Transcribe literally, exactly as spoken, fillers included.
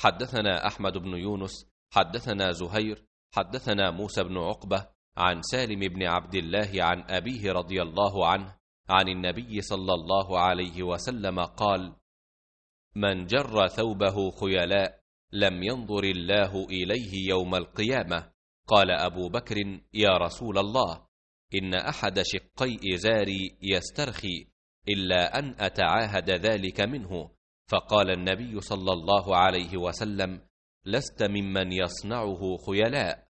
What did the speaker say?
حدثنا أحمد بن يونس حدثنا زهير حدثنا موسى بن عقبة عن سالم بن عبد الله عن أبيه رضي الله عنه عن النبي صلى الله عليه وسلم قال: من جر ثوبه خيلاء لم ينظر الله إليه يوم القيامة. قال أبو بكر: يا رسول الله، إن أحد شقي إزاري يسترخي إلا أن أتعاهد ذلك منه. فقال النبي صلى الله عليه وسلم: لست ممن يصنعه خيلاء،